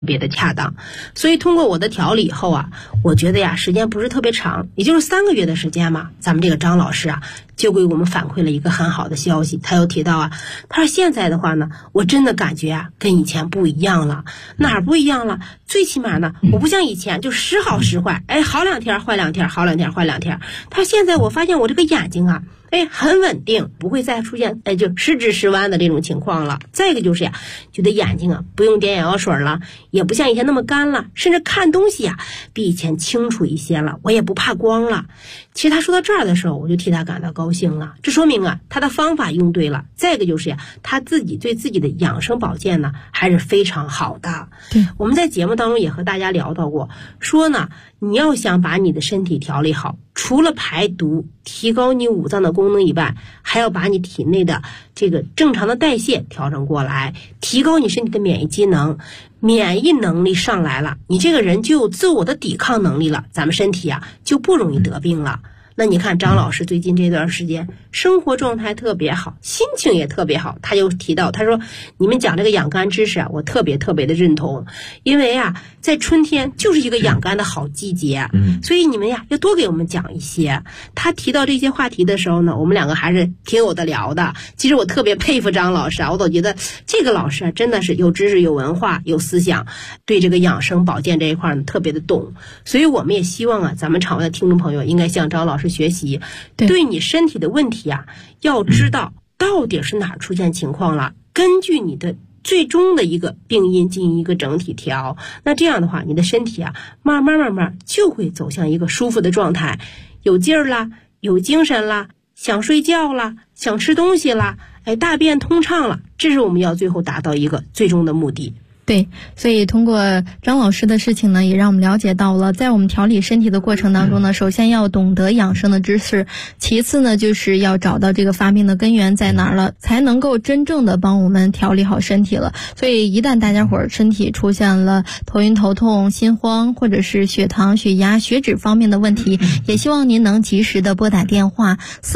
别的恰当。所以通过我的调理以后啊，我觉得呀，时间不是特别长，也就是3个月的时间嘛，咱们这个张老师啊就给我们反馈了一个很好的消息。他又提到啊，他说现在的话呢，我真的感觉啊跟以前不一样了。哪儿不一样了？最起码呢，我不像以前就时好时坏，好2天坏2天，好2天坏2天。他现在我发现我这个眼睛啊很稳定，不会再出现就时直时弯的这种情况了。再一个就是呀，觉得眼睛啊不用点眼药水了，也不像以前那么干了，甚至看东西啊比以前清楚一些了，我也不怕光了。其实他说到这儿的时候，我就替他感到高兴了，这说明啊他的方法用对了。再一个就是呀，他自己对自己的养生保健呢还是非常好的。 对， 我们在节目当中也和大家聊到过，说呢你要想把你的身体调理好，除了排毒提高你五脏的功能以外，还要把你体内的这个正常的代谢调整过来，提高你身体的免疫机能。免疫能力上来了，你这个人就有自我的抵抗能力了，咱们身体啊就不容易得病了。那你看张老师最近这段时间生活状态特别好，心情也特别好。他就提到，他说你们讲这个养肝知识啊，我特别特别的认同。因为啊在春天就是一个养肝的好季节，所以你们呀要多给我们讲一些。他提到这些话题的时候呢，我们两个还是挺有的聊的。其实我特别佩服张老师啊，我总觉得这个老师啊真的是有知识有文化有思想，对这个养生保健这一块呢特别的懂。所以我们也希望啊咱们场外的听众朋友应该向张老师学习，对你身体的问题啊要知道到底是哪儿出现情况了，根据你的最终的一个病因进行一个整体调。那这样的话你的身体啊慢慢就会走向一个舒服的状态，有劲儿啦，有精神啦，想睡觉啦，想吃东西啦，大便通畅了，这是我们要最后达到一个最终的目的。 对，所以通过张老师的事情呢，也让我们了解到了，在我们调理身体的过程当中呢，首先要懂得养生的知识，其次呢，就是要找到这个发病的根源在哪儿了，才能够真正的帮我们调理好身体了。所以一旦大家伙儿身体出现了头晕头痛、心慌，或者是血糖、血压、血脂方面的问题，也希望您能及时的拨打电话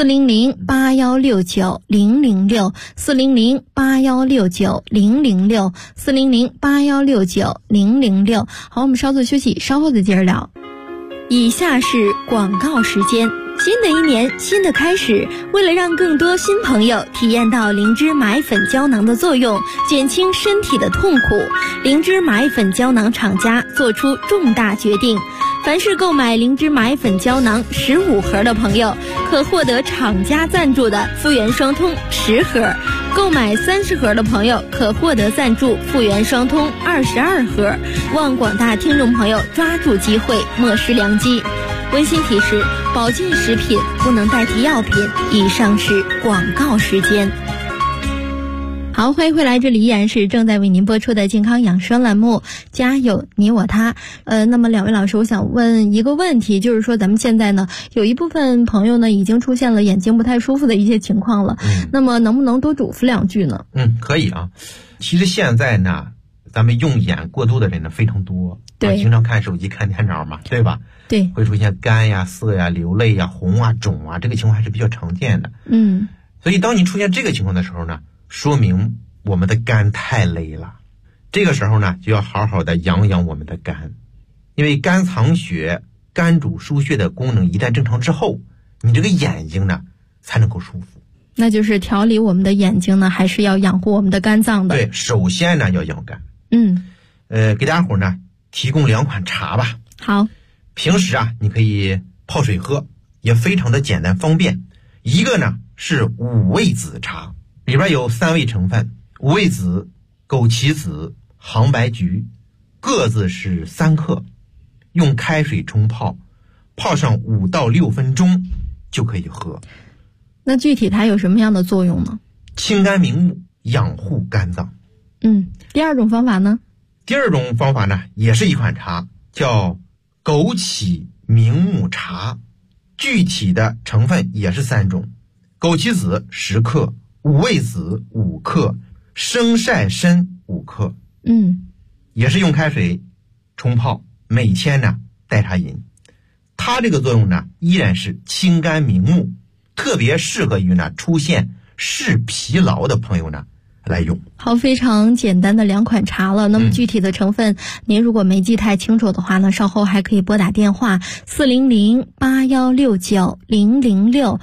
400-8169-006 400-8169-006 400-8169-006。好，我们稍作休息，稍后再接着聊。以下是广告时间。新的一年，新的开始，为了让更多新朋友体验到灵芝买粉胶囊的作用，减轻身体的痛苦，灵芝买粉胶囊厂家做出重大决定，凡是购买灵芝买粉胶囊15盒的朋友，可获得厂家赞助的复原双通10盒，购买30盒的朋友可获得赞助复原双通22盒。望广大听众朋友抓住机会，莫失良机。温馨提示：保健食品不能代替药品。以上是广告时间。好，欢迎回来，这里依然是正在为您播出的健康养生栏目，家有你我他。那么两位老师，我想问一个问题，就是说咱们现在呢，有一部分朋友呢已经出现了眼睛不太舒服的一些情况了，那么能不能多嘱咐2句呢？ 可以啊。其实现在呢，咱们用眼过度的人呢非常多， 对， 经常看手机看电脑嘛，对吧？ 对， 会出现干呀、涩呀、流泪呀、红啊、肿啊，这个情况还是比较常见的。所以当你出现这个情况的时候呢，说明我们的肝太累了。这个时候呢，就要好好的养养我们的肝，因为肝藏血、肝主输血的功能一旦正常之后，你这个眼睛呢才能够舒服。 那就是调理我们的眼睛呢，还是要养护我们的肝脏的。 对，首先呢要养肝。给大家伙呢提供2款茶吧。 好， 平时啊你可以泡水喝，也非常的简单方便。一个呢是五味子茶，里边有3味成分，五味子、枸杞子、杭白菊，各自是3克，用开水冲泡，泡上5到6分钟就可以喝。 那具体它有什么样的作用呢？ 清肝明目，养护肝脏。 第2种方法呢？ 第2种方法呢也是一款茶，叫枸杞明目茶，具体的成分也是3种，枸杞子10克，五味子5克，生晒参5克。也是用开水冲泡，每天呢代茶饮。它这个作用呢依然是清肝明目，特别适合于呢出现视疲劳的朋友呢来用。 好，非常简单的2款茶了。那么具体的成分，您如果没记太清楚的话呢，稍后还可以拨打电话400-8169-006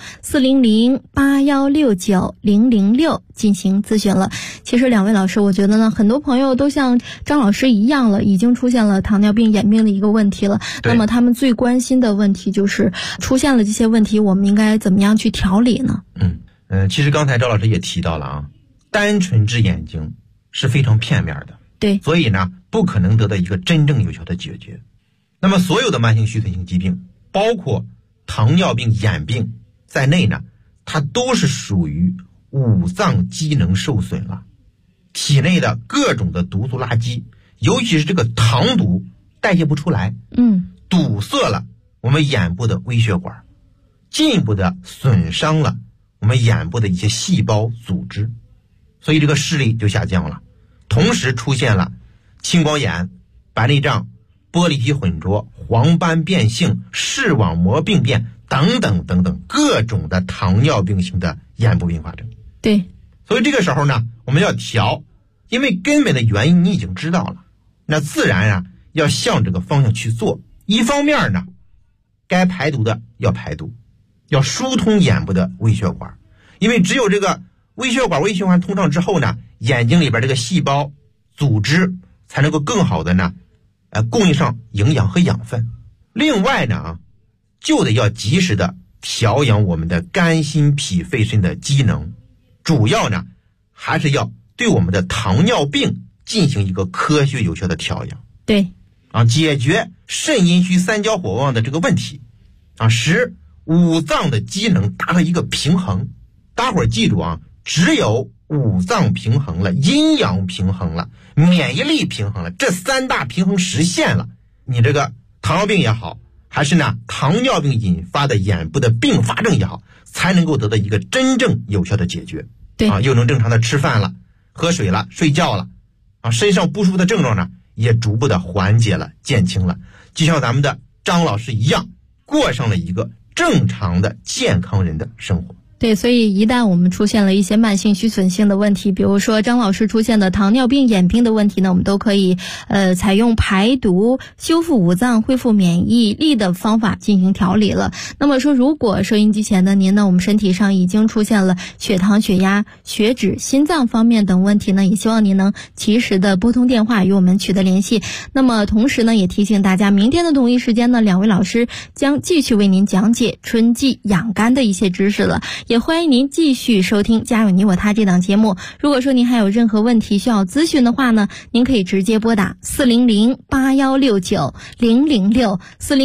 400-8169-006进行咨询了。其实2位老师，我觉得呢，很多朋友都像张老师一样了，已经出现了糖尿病眼病的一个问题了。那么他们最关心的问题就是出现了这些问题，我们应该怎么样去调理呢？ 其实刚才赵老师也提到了啊，单纯治眼睛是非常片面的， 对， 所以呢，不可能得到一个真正有效的解决。那么所有的慢性虚损性疾病，包括糖尿病、眼病在内呢，它都是属于五脏机能受损了，体内的各种的毒素垃圾，尤其是这个糖毒代谢不出来，堵塞了我们眼部的微血管，进一步的损伤了我们眼部的一些细胞组织，所以这个视力就下降了，同时出现了青光眼、白内障、玻璃体混浊、黄斑变性、视网膜病变等等等等各种的糖尿病型的眼部并发症。 对， 所以这个时候呢，我们要调，因为根本的原因你已经知道了，那自然啊要向这个方向去做。一方面呢，该排毒的要排毒，要疏通眼部的微血管，因为只有这个微血管、微循环通畅之后呢，眼睛里边这个细胞组织才能够更好的呢，供应上营养和养分。另外呢，就得要及时的调养我们的肝、心、脾、肺、肾的机能，主要呢还是要对我们的糖尿病进行一个科学有效的调养。 对， 解决肾阴虚、三焦火旺的这个问题，使五脏的机能达到一个平衡。大伙儿记住啊，只有五脏平衡了，阴阳平衡了，免疫力平衡了，这3大平衡实现了，你这个糖尿病也好，还是呢糖尿病引发的眼部的并发症也好，才能够得到一个真正有效的解决。 对， 又能正常的吃饭了、喝水了、睡觉了，身上不舒服的症状呢也逐步的缓解了、减轻了，就像咱们的张老师一样，过上了一个正常的健康人的生活。 对，所以一旦我们出现了一些慢性虚损性的问题，比如说张老师出现的糖尿病、眼病的问题呢，我们都可以采用排毒、修复五脏、恢复免疫力的方法进行调理了。那么说，如果收音机前的您呢，我们身体上已经出现了血糖、血压、血脂、心脏方面等问题呢，也希望您能及时的拨通电话与我们取得联系。那么同时呢，也提醒大家，明天的同一时间呢，2位老师将继续为您讲解春季养肝的一些知识了。也欢迎您继续收听《家有你我他》这档节目。如果说您还有任何问题需要咨询的话呢，您可以直接拨打400-8169-006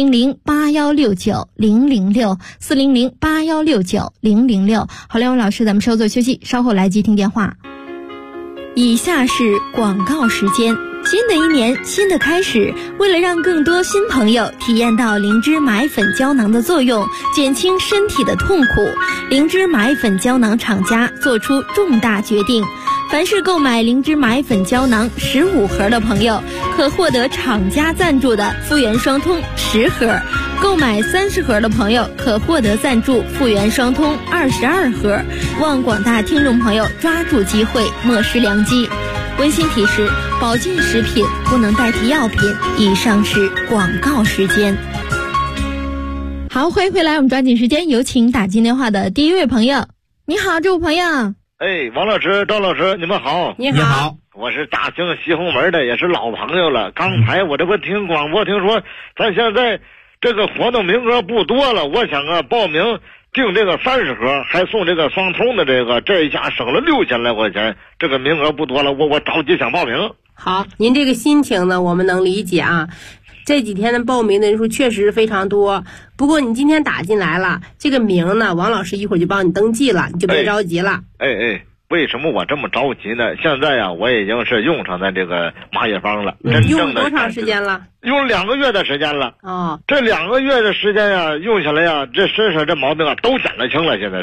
400-8169-006 400-8169-006。好，两位老师，咱们稍作休息，稍后来接听电话。以下是广告时间。新的一年，新的开始，为了让更多新朋友体验到灵芝买粉胶囊的作用，减轻身体的痛苦，灵芝买粉胶囊厂家做出重大决定，凡是购买灵芝买粉胶囊15盒的朋友，可获得厂家赞助的复原双通10盒，购买30盒的朋友可获得赞助复原双通22盒。望广大听众朋友抓住机会，莫失良机。温馨提示：保健食品不能代替药品。以上是广告时间。好，欢迎回来，我们抓紧时间，有请打进电话的第一位朋友。你好，这位朋友。 王老师、赵老师，你们好。 你好， 我是大兴西红门的，也是老朋友了。刚才我这不听广播，听说咱现在这个活动名额不多了，我想报名订这个30盒，还送这个双通的这一下省了6000来块钱，这个名额不多了，我着急想报名。 好，您这个心情呢，我们能理解啊。这几天的报名的人数确实非常多，不过你今天打进来了，这个名呢，王老师一会儿就帮你登记了，你就别着急了。 为什么我这么着急呢？现在呀，我已经是用上咱这个麻叶方了， 用多长时间了？ 用2个月的时间了。 哦， 这2个月的时间呀，用下来呀，这身上这毛病啊都减了轻了。现在是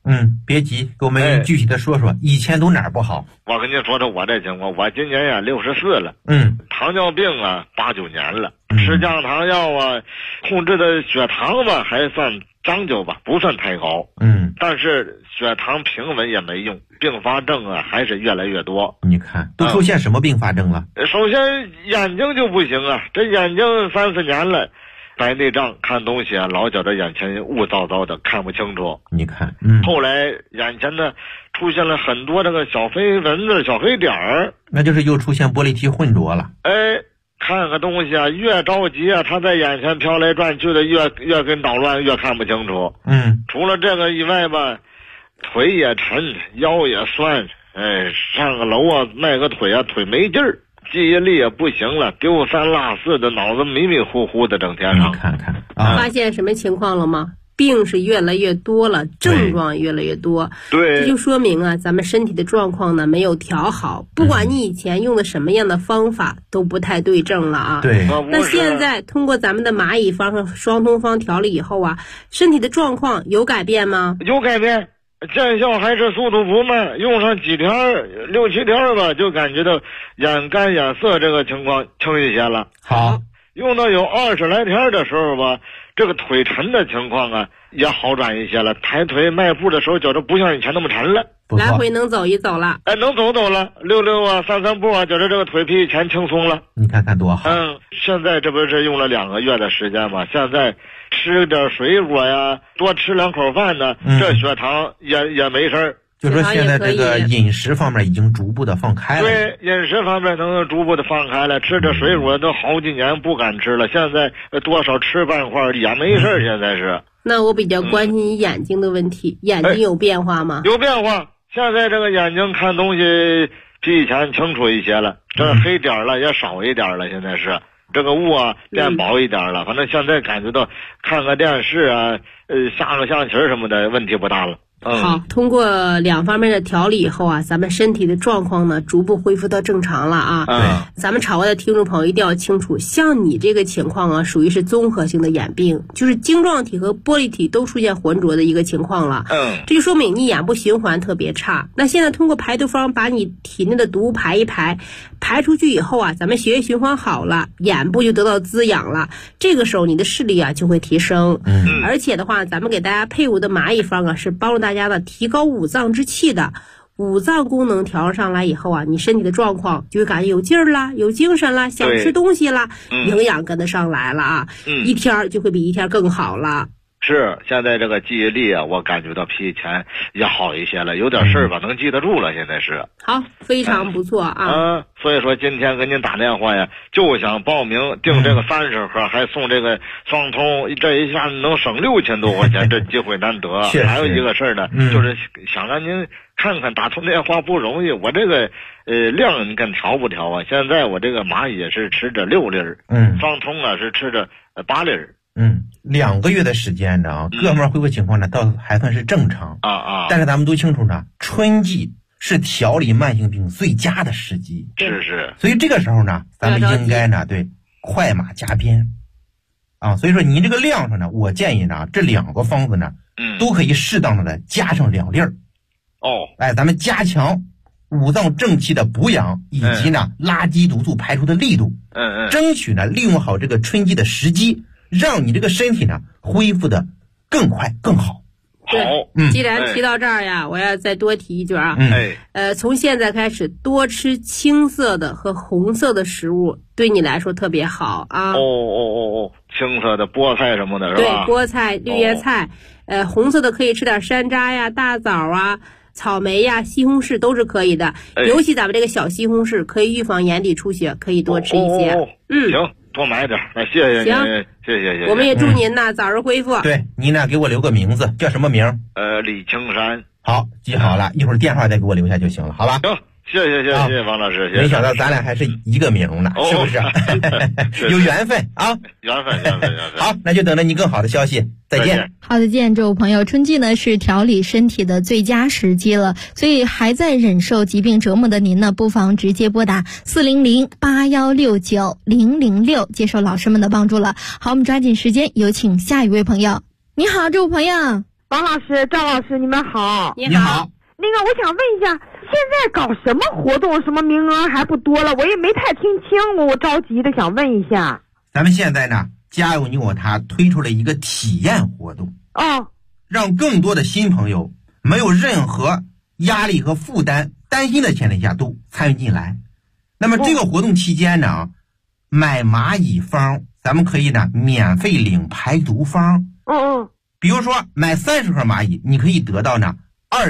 别急，给我们具体的说说，以前都哪儿不好？ 我跟您说说我这情况，我今年呀64了，糖尿病啊8、9年了，吃降糖药啊，控制的血糖吧还算将就吧，不算太高，但是血糖平稳也没用，并发症啊还是越来越多。 你看都出现什么并发症了？ 首先眼睛就不行啊，这眼睛3、4年了，白内障，看东西啊老觉得眼前雾糟糟的，看不清楚。 你看， 后来眼前呢出现了很多这个小飞蚊子、小黑点儿， 那就是又出现玻璃体混浊了。 看个东西啊，越着急啊，它在眼前飘来转去的，越跟捣乱，越看不清楚。除了这个以外吧，腿也沉，腰也酸，上个楼啊，迈个腿啊，腿没劲儿，记忆力也不行了，丢三落四的，脑子迷迷糊糊的，整天上。 你看看发现什么情况了吗？病是越来越多了，症状越来越多。 对， 这就说明啊，咱们身体的状况呢没有调好，不管你以前用的什么样的方法都不太对症了啊。 对， 那现在通过咱们的蚂蚁方和双通方调理以后啊，身体的状况有改变吗？ 有改变，见效还是速度不慢，用上几天6、7天吧，就感觉到眼干眼涩这个情况轻一些了。 好， 用到有20来天的时候吧，这个腿沉的情况啊也好转一些了，抬腿迈步的时候觉得不像以前那么沉了， 来回能走一走了， 能走了，溜溜啊，散步啊，觉得这个腿比以前轻松了。 你看看多好。 现在这不是用了2个月的时间吗？现在吃点水果呀，多吃2口饭呢，这血糖也没事儿。 就是说现在这个饮食方面已经逐步的放开了。 对，饮食方面能逐步的放开了，吃这水果都好几年不敢吃了，现在多少吃半块也没事儿。现在是。 那我比较关心你眼睛的问题，眼睛有变化吗？ 有变化，现在这个眼睛看东西比以前清楚一些了，这个黑点了也少一点了，现在是。这个雾啊变薄一点了，反正现在感觉到看个电视啊，下个象棋什么的问题不大了。 好，通过2方面的调理以后啊，咱们身体的状况呢逐步恢复到正常了啊。咱们场外的听众朋友一定要清楚，像你这个情况啊，属于是综合性的眼病，就是晶状体和玻璃体都出现浑浊的一个情况了。这就说明你眼部循环特别差。那现在通过排毒方把你体内的毒排一排，排出去以后啊，咱们血液循环好了，眼部就得到滋养了，这个时候你的视力啊就会提升。而且的话，咱们给大家配伍的蚂蚁方啊，是帮助大家的提高五脏之气的。五脏功能调上来以后啊，你身体的状况就会感觉有劲儿啦，有精神啦，想吃东西啦，营养跟得上来了啊，一天就会比一天更好了。 是，现在这个记忆力啊，我感觉到比以前也好一些了，有点事儿吧，能记得住了。现在是好，非常不错啊。 所以说今天给您打电话呀，就想报名订这个30盒，还送这个双通，这一下能省6000多块钱，这机会难得。还有一个事儿呢，就是想让您看看打通电话不容易，我这个量你看调不调啊？现在我这个蚂蚁也是吃着6粒儿，双通啊是吃着8粒儿。 2个月的时间呢，各方面恢复情况呢，倒还算是正常但是咱们都清楚呢，春季是调理慢性病最佳的时机。 是。 所以这个时候呢，咱们应该呢，对，快马加鞭所以说您这个量上呢，我建议呢，这2个方子呢，都可以适当的加上2粒儿。咱们加强五脏正气的补养，以及呢垃圾毒素排出的力度。争取呢利用好这个春季的时机，让你这个身体呢恢复的更快更好。 对，既然提到这儿呀，我要再多提一句啊。从现在开始多吃青色的和红色的食物，对你来说特别好啊。 青色的菠菜什么的是吧？ 对，菠菜、绿叶菜，红色的可以吃点山楂呀、大枣啊、草莓呀、西红柿都是可以的。尤其咱们这个小西红柿可以预防眼底出血，可以多吃一些。 行，多买点。那谢谢您，谢谢。 我们也祝您呢早日恢复。 对，您呢给我留个名字，叫什么名？ 李青山。 好，记好了，一会儿电话再给我留下就行了，好吧？ 行。谢谢王老师， 没想到咱俩还是一个名呢，是不是？有缘分啊！ 缘分。 好，那就等着你更好的消息，再见。 好的，见诸位朋友，春季呢是调理身体的最佳时机了，所以还在忍受疾病折磨的您呢，不妨直接拨打400-8169-006接受老师们的帮助了。好，我们抓紧时间有请下一位朋友。你好，这位朋友。 王老师、赵老师，你们好。 你好。 那个，我想问一下，现在搞什么活动？什么名额还不多了？我也没太听清，我着急的想问一下。 咱们现在呢，家有你我他推出了一个体验活动，让更多的新朋友没有任何压力和负担、担心的前提下都参与进来。那么这个活动期间呢，买蚂蚁方，咱们可以呢免费领排毒方。比如说买30盒蚂蚁，你可以得到呢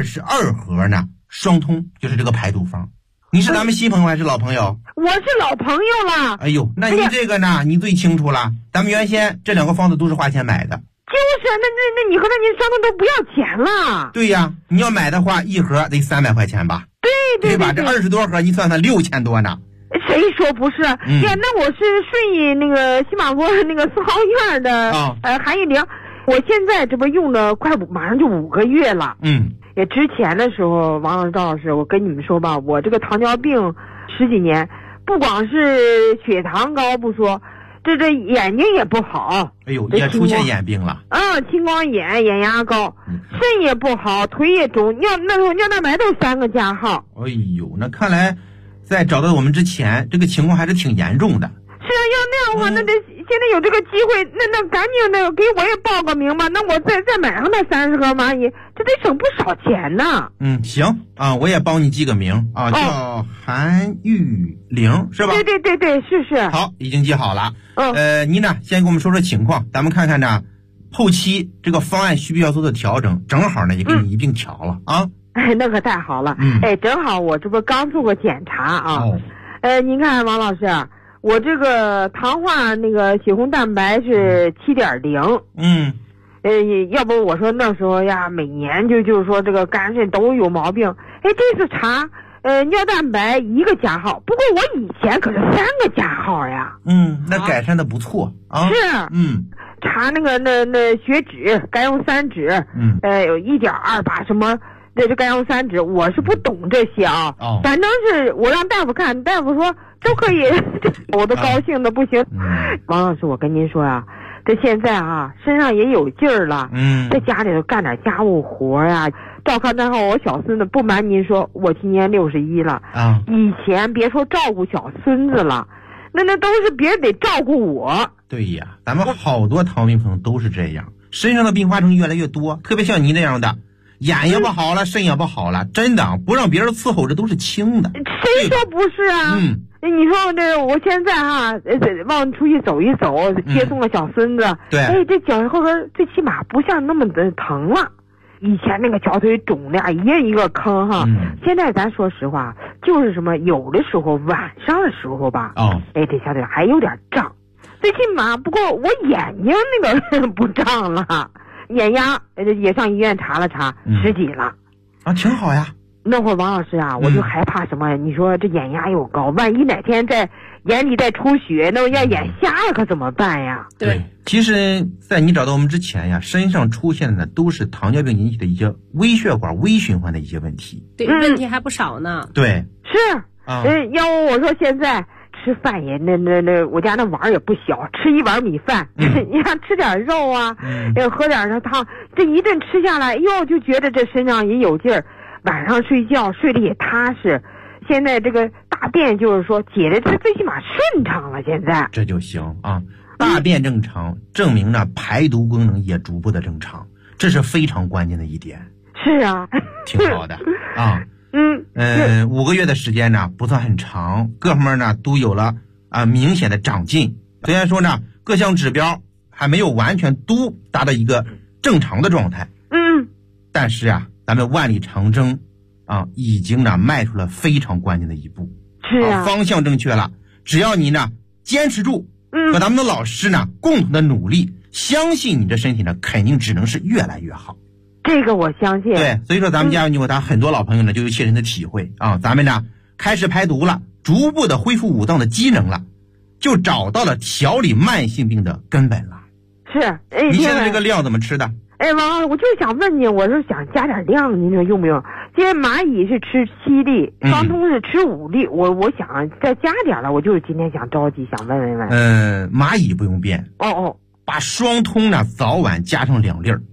22盒呢双通，就是这个排毒方。你是咱们新朋友还是老朋友？ 我是老朋友了。 哎呦，那您这个呢，你最清楚了。咱们原先这2个方子都是花钱买的。 就是，那你和您双通都不要钱了。 对呀，你要买的话，1盒得300块钱吧？ 对吧？这20多盒，你算算6000多呢。 谁说不是？呀，那我是顺义那个西马坡那个4号院的韩玉玲，我现在这不用了马上就5个月了。也之前的时候，王老师、赵老师，我跟你们说吧，我这个糖尿病10几年，不光是血糖高不说，这眼睛也不好。 哎呦，也出现眼病了。 青光眼、眼压高，肾也不好，腿也肿，那时候尿蛋白都3个加号。 哎呦，那看来在找到我们之前，这个情况还是挺严重的。 是啊，要那样的话，那得现在有这个机会，那赶紧的给我也报个名吧。那我再买上那30盒蚂蚁，这得省不少钱呢。 行啊，我也帮你记个名啊，叫韩玉玲是吧？ 对，是。 好，已经记好了。您呢，先给我们说说情况，咱们看看呢，后期这个方案需不需要做的调整，正好呢也给你一并调了啊。 那可太好了。正好我这不刚做过检查啊。您看王老师，我这个糖化那个血红蛋白是7.0。要不我说那时候呀，每年就是说这个肝肾都有毛病。这次查尿蛋白1个加号，不过我以前可是3个加号呀。 那改善的不错啊。 是。查那个那血脂，甘油三酯，有1.28什么。这甘油三酯我是不懂这些啊。反正是我让大夫看，大夫说都可以，我都高兴的不行。王老师，我跟您说啊，这现在身上也有劲儿了。在家里头干点家务活呀。照看照看我小孙子，不瞒您说，我今年61了。以前别说照顾小孙子了，那都是别人得照顾我。 对呀，咱们好多糖尿病朋友都是这样，身上的并发症越来越多，特别像你那样的。眼也不好了，肾也不好了，真的不让别人伺候，这都是轻的。 谁说不是啊？你说这我现在往出去走一走，接送个小孙子。对，这脚后跟最起码不像那么的疼了。以前那个小腿肿的一人一个坑现在咱说实话，就是什么有的时候晚上的时候吧，这小腿还有点胀，最起码不过我眼睛那个不胀了。眼压也上医院查了查，10几了。 挺好呀。 那会儿王老师啊，我就害怕什么？你说这眼压又高，万一哪天在眼里再出血，那要眼瞎了可怎么办呀？ 对，其实在你找到我们之前呀，身上出现的都是糖尿病引起的一些微血管微循环的一些问题。 对，问题还不少呢。 对， 是。要不我说现在吃饭也我家那碗也不小，吃1碗米饭，你看吃点肉啊，喝点汤，这一顿吃下来，就觉得这身上也有劲儿，晚上睡觉睡得也踏实。现在这个大便就是说解的这最起码顺畅了，现在这就行啊。大便正常，证明呢排毒功能也逐步的正常，这是非常关键的一点。 是啊， 挺好的啊。5个月的时间呢不算很长，各方面呢都有了明显的长进。虽然说呢各项指标还没有完全都达到一个正常的状态，但是咱们万里长征已经呢迈出了非常关键的一步。 是啊， 方向正确了，只要你呢坚持住，和咱们的老师呢共同的努力，相信你这身体呢肯定只能是越来越好。 这个我相信。 对，所以说咱们家有你我他很多老朋友呢就有切身的体会咱们呢开始排毒了，逐步的恢复五脏的机能了，就找到了调理慢性病的根本了。 是。 你现在这个量怎么吃的？ 王，我就想问你，我是想加点量，您说用不用？今天蚂蚁是吃7粒，双通是吃5粒，我想再加点了，我就是今天想着急想问。 蚂蚁不用变。 把双通呢早晚加上2粒，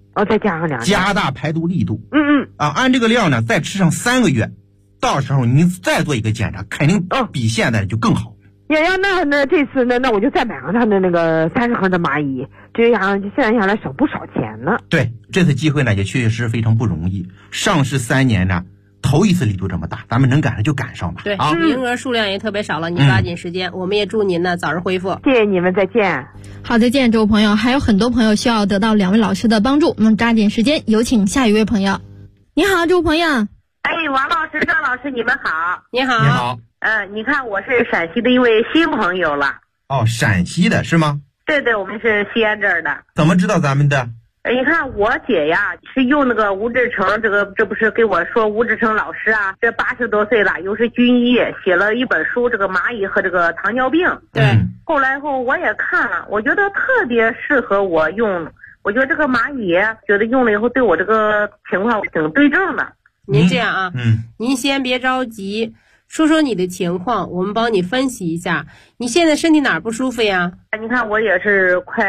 再加上2天， 加大排毒力度。按这个量呢，再吃上3个月，到时候你再做一个检查，肯定比现在就更好。 那这次那我就再买上他的那个30盒的蚂蚁，这样现在下来省不少钱呢。 对，这次机会呢也确实非常不容易，上市3年呢头一次力度这么大，咱们能赶上就赶上吧。 对，名额数量也特别少了，你抓紧时间。我们也祝您呢早日恢复。 谢谢你们，再见。 好，再见，这位朋友。还有很多朋友需要得到2位老师的帮助，我们抓紧时间，有请下一位朋友。你好，这位朋友。 王老师、张老师，你们好。 你好。 你好。 你看我是陕西的一位新朋友了。 陕西的是吗？ 对，我们是西安这儿的。 怎么知道咱们的？ 你看我姐呀，是用那个吴志成，这不是给我说吴志成老师啊，这80多岁了，又是军医，写了一本书，这个蚂蚁和这个糖尿病。 对。 后来我也看了，我觉得特别适合我用。我觉得这个蚂蚁，觉得用了以后对我这个情况挺对症的。 您这样啊，您先别着急，说说你的情况，我们帮你分析一下。你现在身体哪儿不舒服呀？ 你看我也是快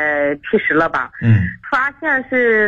70了吧？发现是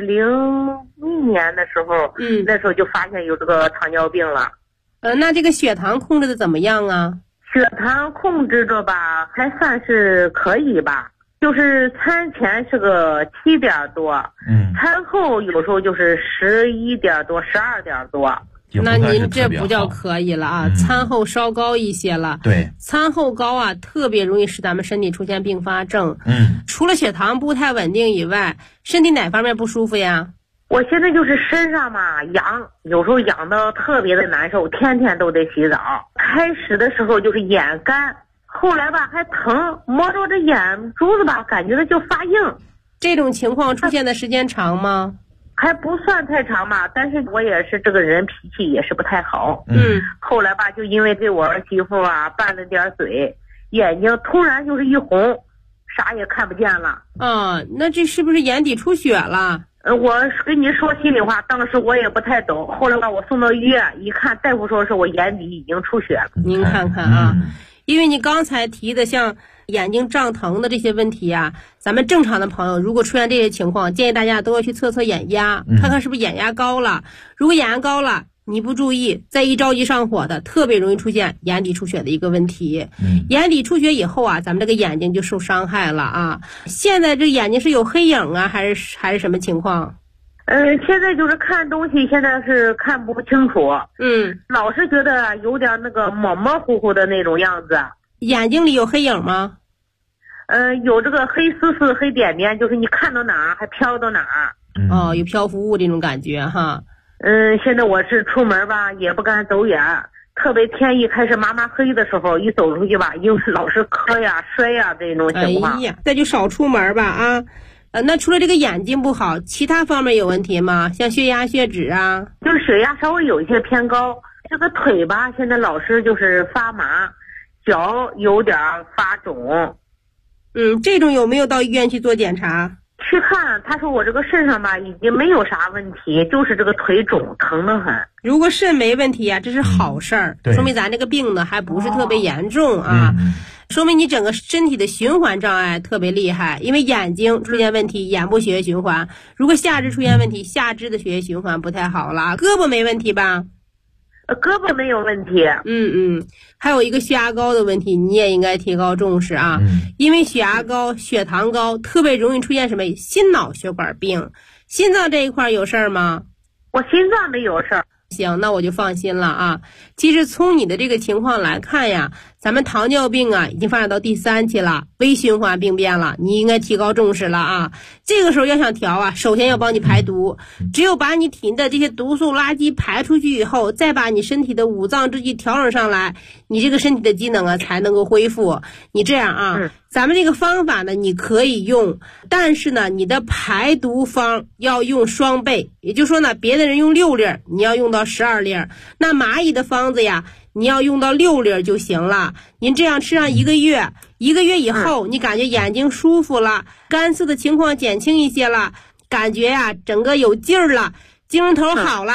01年的时候，那时候就发现有这个糖尿病了。 那这个血糖控制的怎么样啊？ 血糖控制着吧，还算是可以吧。就是餐前是个7点多，餐后有时候就是11点多、12点多。 那您这不叫可以了啊，餐后稍高一些了。 对， 餐后高啊，特别容易使咱们身体出现并发症。除了血糖不太稳定以外，身体哪方面不舒服呀？ 我现在就是身上嘛痒，有时候痒的特别的难受，天天都得洗澡。开始的时候就是眼干。后来吧还疼，摸着这眼珠子吧，感觉它就发硬。 这种情况出现的时间长吗？ 还不算太长吧，但是我也是这个人脾气也是不太好。后来吧，就因为给我儿媳妇啊拌了点嘴，眼睛突然就是一红，啥也看不见了。 那这是不是眼底出血了？ 我跟您说心里话，当时我也不太懂。后来吧，我送到医院一看，大夫说是我眼底已经出血了。 您看看啊。因为你刚才提的像眼睛胀疼的这些问题啊，咱们正常的朋友如果出现这些情况，建议大家都要去测测眼压，看看是不是眼压高了。如果眼压高了，你不注意，再一着急上火的，特别容易出现眼底出血的一个问题。眼底出血以后啊，咱们这个眼睛就受伤害了啊。现在这眼睛是有黑影啊，还是什么情况？ 现在就是看东西，现在是看不清楚。老是觉得有点那个模模糊糊的那种样子。 眼睛里有黑影吗？ 有这个黑丝丝、黑点点，就是你看到哪儿还飘到哪儿。 有漂浮物这种感觉哈。 现在我是出门吧，也不敢走远，特别天一开始麻黑的时候，一走出去吧，又是老是磕呀、摔呀这种情况。 那就少出门吧啊。那除了这个眼睛不好，其他方面有问题吗？像血压、血脂啊？ 就是血压稍微有一些偏高，这个腿吧，现在老是就是发麻，脚有点发肿。 这种有没有到医院去做检查？ 去看，他说我这个肾上吧已经没有啥问题，就是这个腿肿，疼得很。 如果肾没问题啊，这是好事儿，说明咱这个病呢还不是特别严重啊。说明你整个身体的循环障碍特别厉害，因为眼睛出现问题，眼部血液循环；如果下肢出现问题，下肢的血液循环不太好了。胳膊没问题吧？ 胳膊没有问题。 还有一个血压高的问题，你也应该提高重视啊。因为血压高、血糖高，特别容易出现什么心脑血管病。心脏这一块有事儿吗？ 我心脏没有事儿。 行，那我就放心了啊。其实从你的这个情况来看呀，咱们糖尿病啊已经发展到第3期了，微循环病变了，你应该提高重视了啊。这个时候要想调啊，首先要帮你排毒，只有把你体内的这些毒素垃圾排出去以后，再把你身体的五脏之气调整上来，你这个身体的机能啊才能够恢复。你这样啊，咱们这个方法呢你可以用，但是呢你的排毒方要用双倍，也就是说呢别的人用6粒，你要用到12粒。那蚂蚁的方子呀，你要用到6粒就行了。您这样吃上1个月，1个月以后你感觉眼睛舒服了，干涩的情况减轻一些了，感觉呀整个有劲儿了，精神头好了，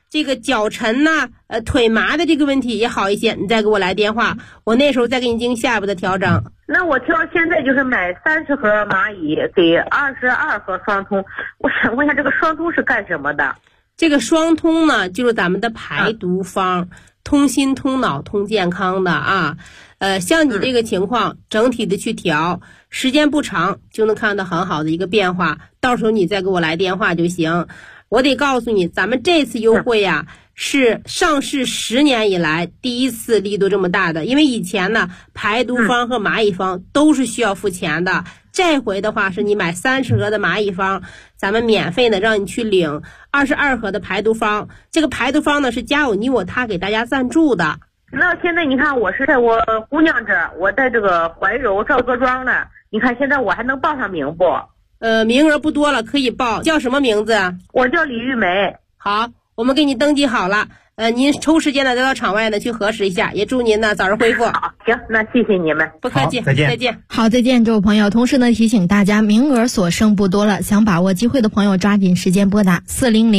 这个脚沉呐、腿麻的这个问题也好一些，你再给我来电话，我那时候再给你进行下一步的调整。 那我挑现在就是买30盒蚂蚁给22盒双通，我想问一下这个双通是干什么的？ 这个双通呢，就是咱们的排毒方，通心通脑通健康的啊。像你这个情况，整体的去调，时间不长就能看到很好的一个变化，到时候你再给我来电话就行。我得告诉你，咱们这次优惠呀，是上市10年以来第一次力度这么大的，因为以前呢，排毒方和蚂蚁方都是需要付钱的。这回的话是你买30盒的蚂蚁方，咱们免费的让你去领22盒的排毒方。这个排毒方呢是家有你我他给大家赞助的。 那现在你看我是在我姑娘这儿，我在这个怀柔赵各庄呢，你看现在我还能报上名不？ 名额不多了，可以报。叫什么名字？ 我叫李玉梅。 好，我们给你登记好了。您抽时间呢再到场外呢去核实一下，也祝您呢早日恢复。 好，行，那谢谢你们， 不客气， 再见， 再见。 好，再见，这位朋友。同时呢，提醒大家，名额所剩不多了，想把握机会的朋友抓紧时间拨打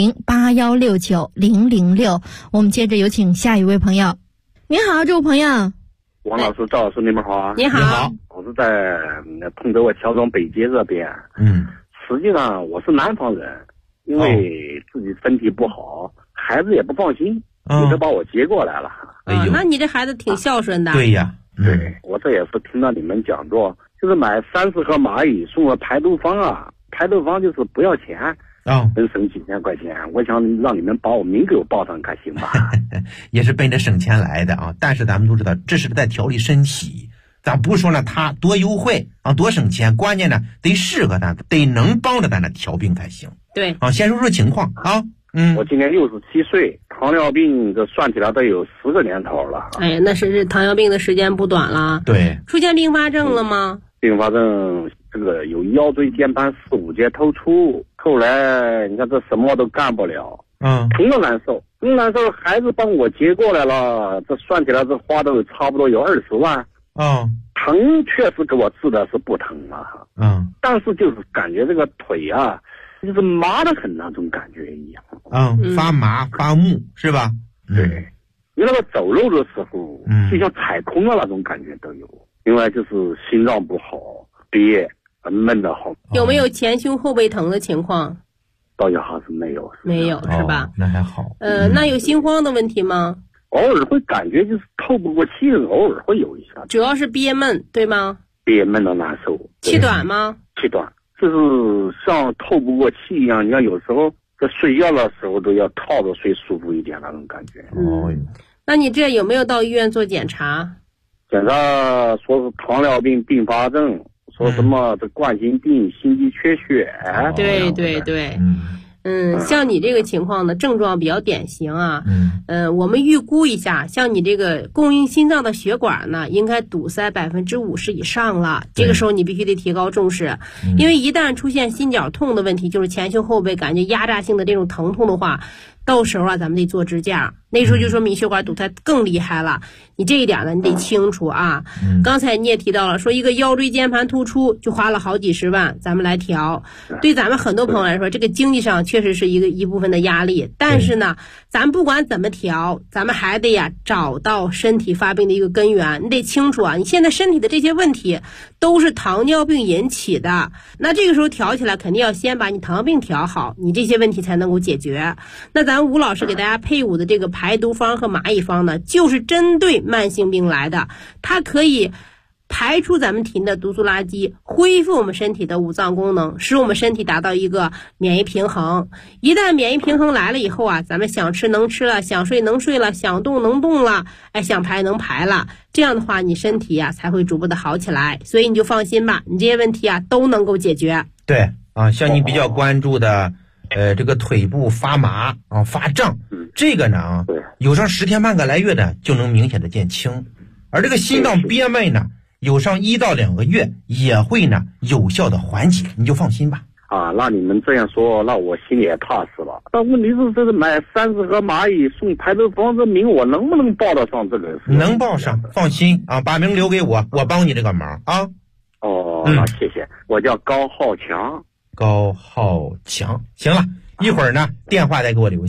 400-8169-006。我们接着有请下一位朋友。您好，这位朋友。 王老师、赵老师，你们好啊！ 你好， 我是在通州乔庄北街这边。实际上我是南方人，因为自己身体不好，孩子也不放心，你就把我接过来了。 那你这孩子挺孝顺的。 对呀， 对，我这也是听到你们讲座，就是买30盒蚂蚁送了排毒方啊，排毒方就是不要钱。能省几千块钱，我想让你们把我名给我报上，看行吧？ 也是奔着省钱来的啊！但是咱们都知道，这是在调理身体，咱不说呢，它多优惠啊，多省钱，关键呢得适合咱，得能帮着咱的调病才行。 对啊，先说说情况啊。 我今年67岁，糖尿病这算起来都有10个年头了。 哎，那是糖尿病的时间不短了。 对， 出现并发症了吗？ 并发症这个有腰椎间盘4、5节突出，后来你看这什么都干不了，疼得难受，孩子帮我接过来了，这算起来这花都差不多有20万。疼确实给我治的是不疼了，但是就是感觉这个腿啊，就是麻得很那种感觉一样， 发麻发木是吧？ 对，你那个走路的时候，就像踩空了那种感觉都有。另外就是心脏不好，憋闷得好。 有没有前胸后背疼的情况？ 倒也还是没有。 没有是吧？ 那还好。 那有心慌的问题吗？ 偶尔会感觉就是透不过气，偶尔会有一下。 主要是憋闷，对吗？ 憋闷的难受。 气短吗？ 气短，就是像透不过气一样。你看有时候在睡觉的时候都要靠着睡，舒服一点那种感觉。 那你这有没有到医院做检查？ 检查说是糖尿病并发症，说什么这冠心病、心肌缺血。 对对对。像你这个情况呢，症状比较典型啊。我们预估一下，像你这个供应心脏的血管呢，应该堵塞50%以上了。这个时候你必须得提高重视，因为一旦出现心绞痛的问题，就是前胸后背感觉压榨性的这种疼痛的话，到时候啊，咱们得做支架，那时候就说明血管堵塞更厉害了。你这一点呢，你得清楚啊。刚才你也提到了，说一个腰椎间盘突出就花了好几十万，咱们来调。对咱们很多朋友来说，这个经济上确实是一部分的压力。但是呢，咱不管怎么调，咱们还得呀找到身体发病的一个根源。你得清楚啊，你现在身体的这些问题都是糖尿病引起的。那这个时候调起来，肯定要先把你糖尿病调好，你这些问题才能够解决。那咱吴老师给大家配伍的这个排毒方和蚂蚁方呢，就是针对慢性病来的，它可以排出咱们体内的毒素垃圾，恢复我们身体的五脏功能，使我们身体达到一个免疫平衡。一旦免疫平衡来了以后啊，咱们想吃能吃了，想睡能睡了，想动能动了，想排能排了，这样的话你身体啊才会逐步的好起来。所以你就放心吧，你这些问题啊都能够解决。 对啊，像你比较关注的这个腿部发麻啊发胀，这个呢有上10天半个来月的就能明显的减轻，而这个心脏憋闷呢有上1到2个月也会呢有效的缓解，你就放心吧。 那你们这样说，那我心里也踏实了。但问题是，这是买30盒蚂蚁送排毒方，这名我能不能报得上？这个能报上，放心啊，把名留给我，我帮你这个忙啊。 那谢谢。我叫高浩强。 高浩强，行了，一会儿呢电话再给我留下，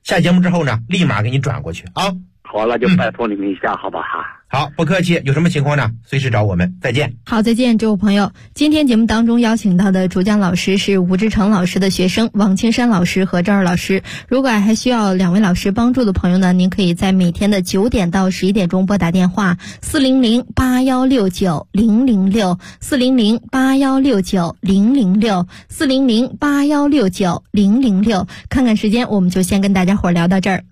下节目之后呢，立马给你转过去啊。 好了，就拜托你们一下，好吧哈。 好，不客气，有什么情况呢，随时找我们。再见。 好，再见，这位朋友。今天节目当中邀请到的主讲老师是吴志成老师的学生王青山老师和赵二老师。如果还需要2位老师帮助的朋友呢，您可以在每天的9点到11点钟拨打电话400-8169-006 400-8169-006 400-8169-006，看看时间，我们就先跟大家伙聊到这儿。